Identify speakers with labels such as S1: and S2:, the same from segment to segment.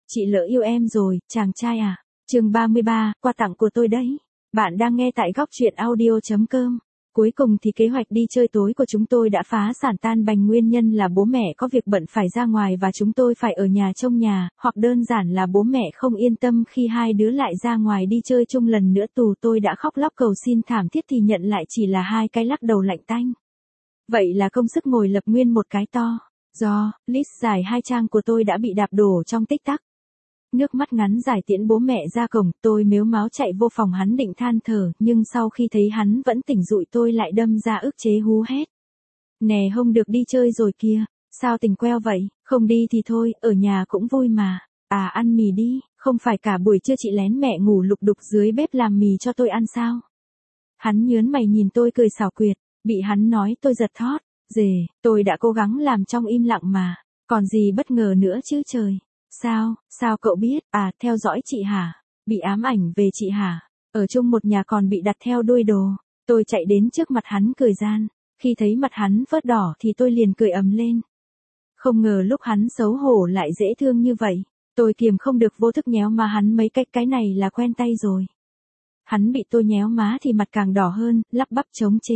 S1: Chị lỡ yêu em rồi, chàng trai à. Chương 33, quà tặng của tôi đấy. Bạn đang nghe tại góc truyện audio.com. Cuối cùng thì kế hoạch đi chơi tối của chúng tôi đã phá sản tan bành, nguyên nhân là bố mẹ có việc bận phải ra ngoài và chúng tôi phải ở nhà trông nhà, hoặc đơn giản là bố mẹ không yên tâm khi hai đứa lại ra ngoài đi chơi chung lần nữa. Tôi đã khóc lóc cầu xin thảm thiết thì nhận lại chỉ là hai cái lắc đầu lạnh tanh. Vậy là công sức ngồi lập nguyên một cái to. List dài 2 trang của tôi đã bị đạp đổ trong tích tắc. Nước mắt ngắn dài tiễn bố mẹ ra cổng, tôi mếu máo chạy vô phòng hắn định than thở, nhưng sau khi thấy hắn vẫn tỉnh dụi tôi lại đâm ra ức chế hú hét. Nè, không được đi chơi rồi kia, sao tỉnh queo vậy, không đi thì thôi, ở nhà cũng vui mà. À, ăn mì đi, không phải cả buổi trưa chị lén mẹ ngủ lục đục dưới bếp làm mì cho tôi ăn sao? Hắn nhớn mày nhìn tôi cười xảo quyệt, bị hắn nói tôi giật thót. Tôi đã cố gắng làm trong im lặng mà, còn gì bất ngờ nữa chứ trời. Sao cậu biết, à, theo dõi chị hả? Bị ám ảnh về chị hả? Ở chung một nhà còn bị đặt theo đuôi đồ. Tôi chạy đến trước mặt hắn cười gian, khi thấy mặt hắn phớt đỏ thì tôi liền cười ầm lên. Không ngờ lúc hắn xấu hổ lại dễ thương như vậy, tôi kiềm không được vô thức nhéo má hắn mấy cách, cái này là quen tay rồi. Hắn bị tôi nhéo má thì mặt càng đỏ hơn, lắp bắp chống chế.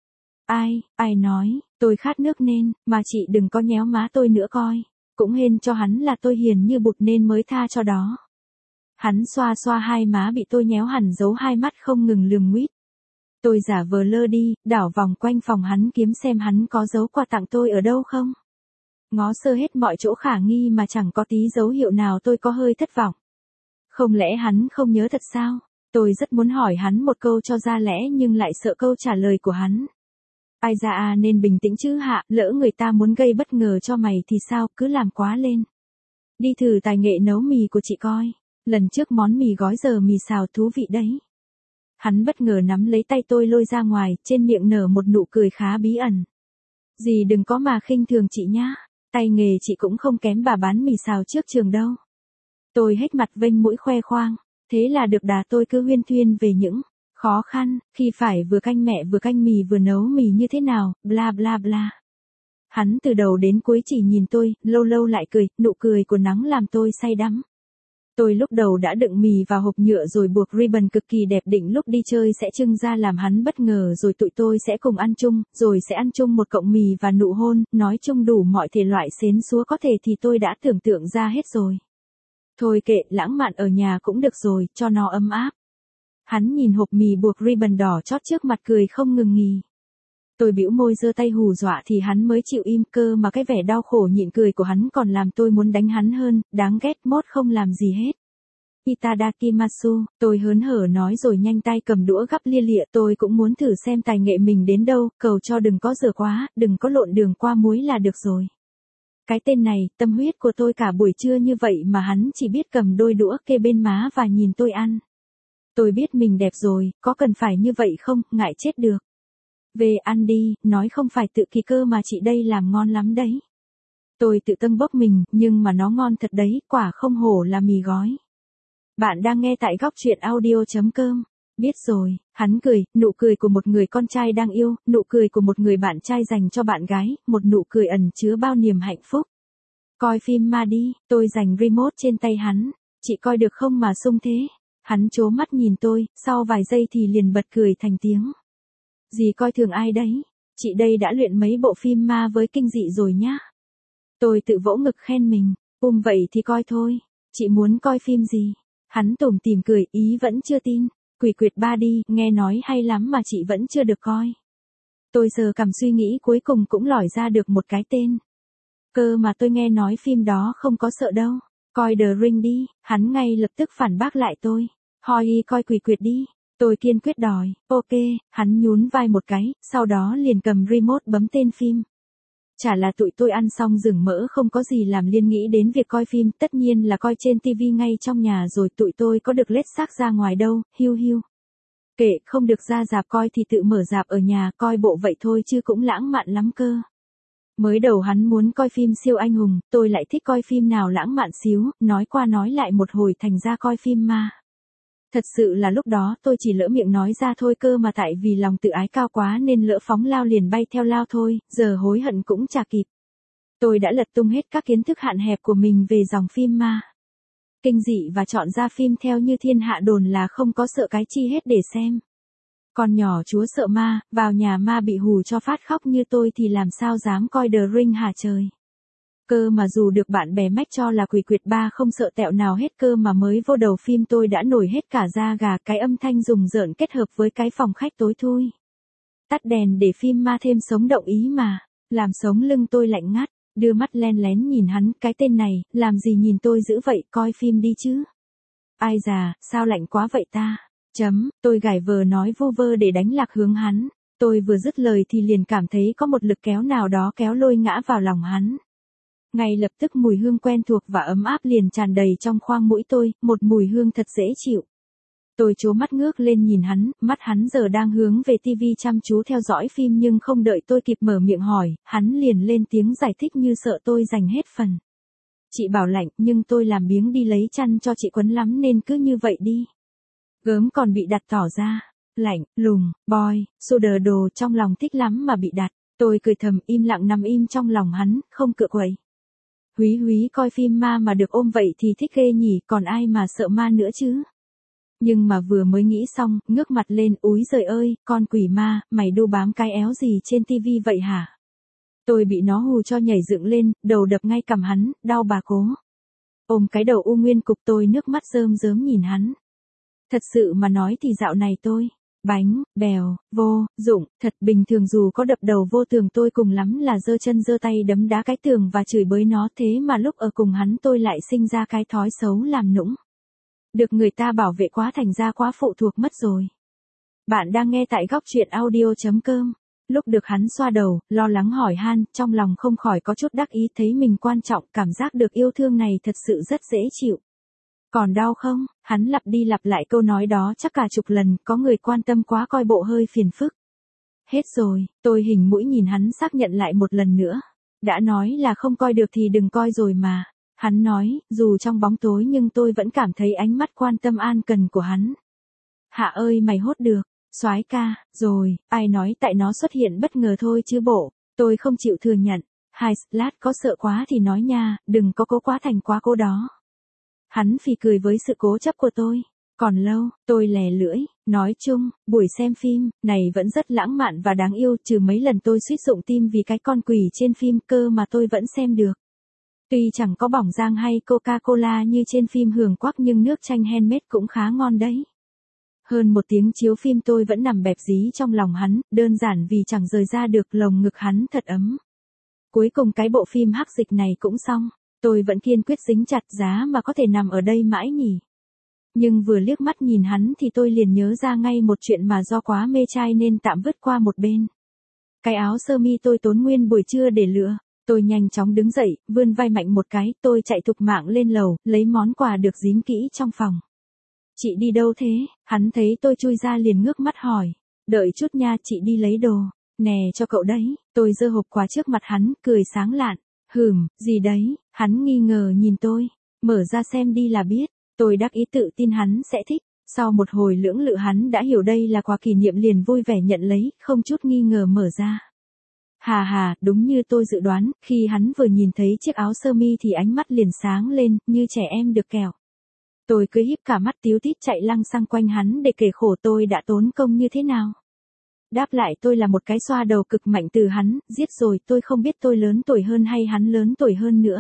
S1: Ai nói, tôi khát nước nên, mà chị đừng có nhéo má tôi nữa coi. Cũng hên cho hắn là tôi hiền như bụt nên mới tha cho đó. Hắn xoa xoa hai má bị tôi nhéo hẳn, giấu hai mắt không ngừng lườm nguýt. Tôi giả vờ lơ đi, đảo vòng quanh phòng hắn kiếm xem hắn có giấu quà tặng tôi ở đâu không. Ngó sơ hết mọi chỗ khả nghi mà chẳng có tí dấu hiệu nào. Tôi có hơi thất vọng. Không lẽ hắn không nhớ thật sao? Tôi rất muốn hỏi hắn một câu cho ra lẽ nhưng lại sợ câu trả lời của hắn. Ai ra à, nên bình tĩnh chứ hạ, lỡ người ta muốn gây bất ngờ cho mày thì sao, cứ làm quá lên. Đi thử tài nghệ nấu mì của chị coi, lần trước món mì gói giờ mì xào thú vị đấy. Hắn bất ngờ nắm lấy tay tôi lôi ra ngoài, trên miệng nở một nụ cười khá bí ẩn. Dì đừng có mà khinh thường chị nhá, tay nghề chị cũng không kém bà bán mì xào trước trường đâu. Tôi hết mặt vênh mũi khoe khoang, thế là được đà. Tôi cứ huyên thuyên về những khó khăn, khi phải vừa canh mẹ vừa canh mì vừa nấu mì như thế nào, bla bla bla. Hắn từ đầu đến cuối chỉ nhìn tôi, lâu lâu lại cười, nụ cười của nắng làm tôi say đắm. Tôi lúc đầu đã đựng mì vào hộp nhựa rồi buộc ribbon cực kỳ đẹp, định lúc đi chơi sẽ trưng ra làm hắn bất ngờ, rồi tụi tôi sẽ cùng ăn chung, rồi sẽ ăn chung một cọng mì và nụ hôn, nói chung đủ mọi thể loại xến xúa có thể thì tôi đã tưởng tượng ra hết rồi. Thôi kệ, lãng mạn ở nhà cũng được rồi, cho nó ấm áp. Hắn nhìn hộp mì buộc ribbon đỏ chót trước mặt cười không ngừng nghỉ. Tôi bĩu môi giơ tay hù dọa thì hắn mới chịu im, cơ mà cái vẻ đau khổ nhịn cười của hắn còn làm tôi muốn đánh hắn hơn, đáng ghét. Mốt không làm gì hết. Itadakimasu, tôi hớn hở nói rồi nhanh tay cầm đũa gắp lia lịa. Tôi cũng muốn thử xem tài nghệ mình đến đâu, cầu cho đừng có dở quá, đừng có lộn đường qua muối là được rồi. Cái tên này, tâm huyết của tôi cả buổi trưa như vậy mà hắn chỉ biết cầm đôi đũa kê bên má và nhìn tôi ăn. Tôi biết mình đẹp rồi, có cần phải như vậy không, ngại chết được. Về ăn đi, nói không phải tự kỳ cơ mà chị đây làm ngon lắm đấy. Tôi tự tâm bốc mình, nhưng mà nó ngon thật đấy, quả không hổ là mì gói. Bạn đang nghe tại góc truyện audio.com. Biết rồi, hắn cười, nụ cười của một người con trai đang yêu, nụ cười của một người bạn trai dành cho bạn gái, một nụ cười ẩn chứa bao niềm hạnh phúc. Coi phim ma đi, tôi giành remote trên tay hắn. Chị coi được không mà sung thế? Hắn trố mắt nhìn tôi, sau vài giây thì liền bật cười thành tiếng. Dì coi thường ai đấy? Chị đây đã luyện mấy bộ phim ma với kinh dị rồi nhá. Tôi tự vỗ ngực khen mình, vậy thì coi thôi. Chị muốn coi phim gì? Hắn tủm tỉm cười, ý vẫn chưa tin. Quỷ quyệt 3 đi, nghe nói hay lắm mà chị vẫn chưa được coi. Tôi giờ cầm suy nghĩ cuối cùng cũng lòi ra được một cái tên. Cơ mà tôi nghe nói phim đó không có sợ đâu. Coi The Ring đi, hắn ngay lập tức phản bác lại tôi. Hoi coi quỷ quyệt đi. Tôi kiên quyết đòi, ok, hắn nhún vai một cái, sau đó liền cầm remote bấm tên phim. Chả là tụi tôi ăn xong rừng mỡ không có gì làm liên nghĩ đến việc coi phim, tất nhiên là coi trên tivi ngay trong nhà rồi, tụi tôi có được lết xác ra ngoài đâu, hiu. Kệ, không được ra rạp coi thì tự mở rạp ở nhà coi bộ vậy thôi chứ cũng lãng mạn lắm cơ. Mới đầu hắn muốn coi phim siêu anh hùng, tôi lại thích coi phim nào lãng mạn xíu, nói qua nói lại một hồi thành ra coi phim ma. Thật sự là lúc đó tôi chỉ lỡ miệng nói ra thôi cơ mà tại vì lòng tự ái cao quá nên lỡ phóng lao liền bay theo lao thôi, giờ hối hận cũng chả kịp. Tôi đã lật tung hết các kiến thức hạn hẹp của mình về dòng phim ma. kinh dị và chọn ra phim theo như thiên hạ đồn là không có sợ cái chi hết để xem. Con nhỏ chúa sợ ma, vào nhà ma bị hù cho phát khóc như tôi thì làm sao dám coi The Ring hả trời. Cơ mà dù được bạn bè mách cho là quỷ quyệt ba không sợ tẹo nào hết, cơ mà mới vô đầu phim tôi đã nổi hết cả da gà, cái âm thanh rùng rợn kết hợp với cái phòng khách tối thui. Tắt đèn để phim ma thêm sống động ý mà, làm sống lưng tôi lạnh ngắt, đưa mắt len lén nhìn hắn, cái tên này, làm gì nhìn tôi dữ vậy, coi phim đi chứ. Ai già, sao lạnh quá vậy ta? Tôi gài vờ nói vu vơ để đánh lạc hướng hắn, tôi vừa dứt lời thì liền cảm thấy có một lực kéo nào đó kéo lôi ngã vào lòng hắn. Ngay lập tức mùi hương quen thuộc và ấm áp liền tràn đầy trong khoang mũi tôi, một mùi hương thật dễ chịu. Tôi trố mắt ngước lên nhìn hắn, mắt hắn giờ đang hướng về tivi chăm chú theo dõi phim, nhưng không đợi tôi kịp mở miệng hỏi, hắn liền lên tiếng giải thích như sợ tôi giành hết phần. Chị bảo lạnh, nhưng tôi làm biếng đi lấy chăn cho chị quấn lắm nên cứ như vậy đi. Gớm còn bị đặt tỏ ra, lạnh, lùng, boy, soda đồ, trong lòng thích lắm mà bị đặt. Tôi cười thầm, im lặng nằm im trong lòng hắn, không cựa quậy. Húy coi phim ma mà được ôm vậy thì thích ghê nhỉ, còn ai mà sợ ma nữa chứ. Nhưng mà vừa mới nghĩ xong, ngước mặt lên, úi giời ơi, con quỷ ma, mày đu bám cái éo gì trên tivi vậy hả? Tôi bị nó hù cho nhảy dựng lên, đầu đập ngay cằm hắn, đau bà cố. Ôm cái đầu u nguyên cục, tôi nước mắt rơm rớm nhìn hắn. Thật sự mà nói thì dạo này tôi, bánh, bèo, vô dụng, thật bình thường, dù có đập đầu vô tường tôi cùng lắm là giơ chân giơ tay đấm đá cái tường và chửi bới nó, thế mà lúc ở cùng hắn tôi lại sinh ra cái thói xấu làm nũng. Được người ta bảo vệ quá thành ra quá phụ thuộc mất rồi. Bạn đang nghe tại góc truyện audio.com. Lúc được hắn xoa đầu, lo lắng hỏi han, trong lòng không khỏi có chút đắc ý, thấy mình quan trọng, cảm giác được yêu thương này thật sự rất dễ chịu. Còn đau không? Hắn lặp đi lặp lại câu nói đó chắc cả chục lần, có người quan tâm quá coi bộ hơi phiền phức. Hết rồi, tôi hình mũi nhìn hắn xác nhận lại một lần nữa. Đã nói là không coi được thì đừng coi rồi mà. Hắn nói, dù trong bóng tối nhưng tôi vẫn cảm thấy ánh mắt quan tâm an cần của hắn. Hạ ơi mày hốt được, soái ca, rồi, ai nói tại nó xuất hiện bất ngờ thôi chứ bộ, tôi không chịu thừa nhận. Hai, lát có sợ quá thì nói nha, đừng có cố quá thành quá cố đó. Hắn phì cười với sự cố chấp của tôi. Còn lâu, tôi lè lưỡi, nói chung, buổi xem phim này vẫn rất lãng mạn và đáng yêu, trừ mấy lần tôi suýt rụng tim vì cái con quỷ trên phim, cơ mà tôi vẫn xem được. Tuy chẳng có bỏng rang hay Coca-Cola như trên phim Hường Quắc nhưng nước chanh handmade cũng khá ngon đấy. Hơn một tiếng chiếu phim tôi vẫn nằm bẹp dí trong lòng hắn, đơn giản vì chẳng rời ra được, lồng ngực hắn thật ấm. Cuối cùng cái bộ phim hắc dịch này cũng xong, tôi vẫn kiên quyết dính chặt, giá mà có thể nằm ở đây mãi nhỉ. Nhưng vừa liếc mắt nhìn hắn thì tôi liền nhớ ra ngay một chuyện mà do quá mê trai nên tạm vứt qua một bên. Cái áo sơ mi tôi tốn nguyên buổi trưa để lựa. Tôi nhanh chóng đứng dậy, vươn vai mạnh một cái, tôi chạy thục mạng lên lầu, lấy món quà được giếm kỹ trong phòng. Chị đi đâu thế? Hắn thấy tôi chui ra liền ngước mắt hỏi. Đợi chút nha, chị đi lấy đồ. Nè cho cậu đấy. Tôi giơ hộp quà trước mặt hắn, cười sáng lạn. Gì đấy? Hắn nghi ngờ nhìn tôi. Mở ra xem đi là biết. Tôi đắc ý tự tin hắn sẽ thích. Sau một hồi lưỡng lự hắn đã hiểu đây là quà kỷ niệm liền vui vẻ nhận lấy, không chút nghi ngờ mở ra. Hà, đúng như tôi dự đoán, khi hắn vừa nhìn thấy chiếc áo sơ mi thì ánh mắt liền sáng lên, như trẻ em được kẹo. Tôi cứ híp cả mắt tíu tít chạy lăng xăng quanh hắn để kể khổ tôi đã tốn công như thế nào. Đáp lại tôi là một cái xoa đầu cực mạnh từ hắn, giết rồi, tôi không biết tôi lớn tuổi hơn hay hắn lớn tuổi hơn nữa.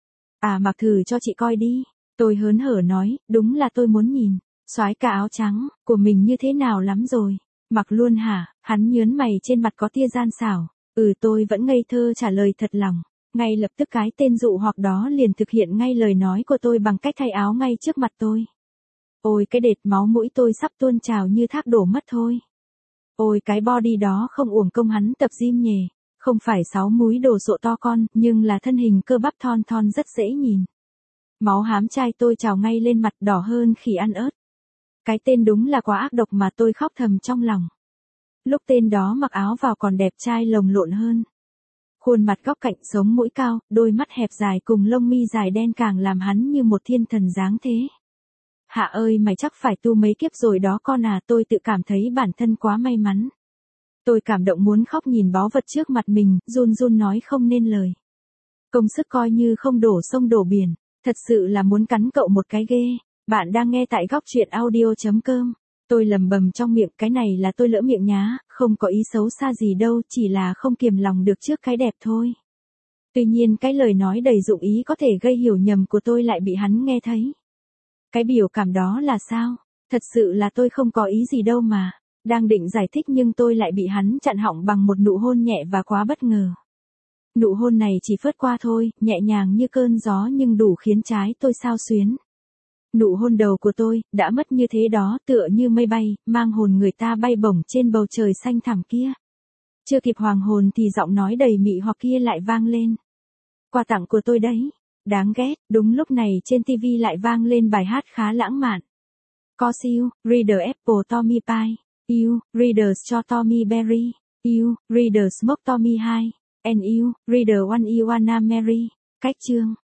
S1: À mặc thử cho chị coi đi, tôi hớn hở nói, đúng là tôi muốn nhìn, soái ca áo trắng, của mình như thế nào lắm rồi. Mặc luôn hả? Hắn nhớn mày, trên mặt có tia gian xảo. Tôi vẫn ngây thơ trả lời thật lòng. Ngay lập tức cái tên dụ hoặc đó liền thực hiện ngay lời nói của tôi bằng cách thay áo ngay trước mặt tôi. Ôi cái đệt, máu mũi tôi sắp tuôn trào như thác đổ mất thôi. Ôi cái body đó không uổng công hắn tập gym nhề. Không phải 6 múi đồ sộ to con, nhưng là thân hình cơ bắp thon thon rất dễ nhìn. Máu hám trai tôi trào ngay lên mặt, đỏ hơn khi ăn ớt. Cái tên đúng là quá ác độc mà tôi khóc thầm trong lòng. Lúc tên đó mặc áo vào còn đẹp trai lồng lộn hơn. Khuôn mặt góc cạnh, sống mũi cao, đôi mắt hẹp dài cùng lông mi dài đen càng làm hắn như một thiên thần dáng thế. Hạ ơi mày chắc phải tu mấy kiếp rồi đó con à, tôi tự cảm thấy bản thân quá may mắn. Tôi cảm động muốn khóc nhìn báu vật trước mặt mình, run run nói không nên lời. Công sức coi như không đổ sông đổ biển, Thật sự là muốn cắn cậu một cái ghê. Bạn đang nghe tại góc chuyện audio.com. Tôi lầm bầm trong miệng, cái này là tôi lỡ miệng nhá, không có ý xấu xa gì đâu, chỉ là không kiềm lòng được trước cái đẹp thôi. Tuy nhiên cái lời nói đầy dụng ý có thể gây hiểu nhầm của tôi lại bị hắn nghe thấy. Cái biểu cảm đó là sao? Thật sự là tôi không có ý gì đâu mà. Đang định giải thích nhưng tôi lại bị hắn chặn họng bằng một nụ hôn nhẹ và quá bất ngờ. Nụ hôn này chỉ phớt qua thôi, nhẹ nhàng như cơn gió nhưng đủ khiến trái tôi xao xuyến. Nụ hôn đầu của tôi, đã mất như thế đó, tựa như mây bay, mang hồn người ta bay bổng trên bầu trời xanh thẳm kia. Chưa kịp hoàng hồn thì giọng nói đầy mị hoặc kia lại vang lên. Quà tặng của tôi đấy. Đáng ghét, đúng lúc này trên TV lại vang lên bài hát khá lãng mạn. Cause you, reader apple Tommy pie. You, readers cho Tommy berry. You, reader smoke Tommy high. And you, reader one you wanna marry. Cách chương.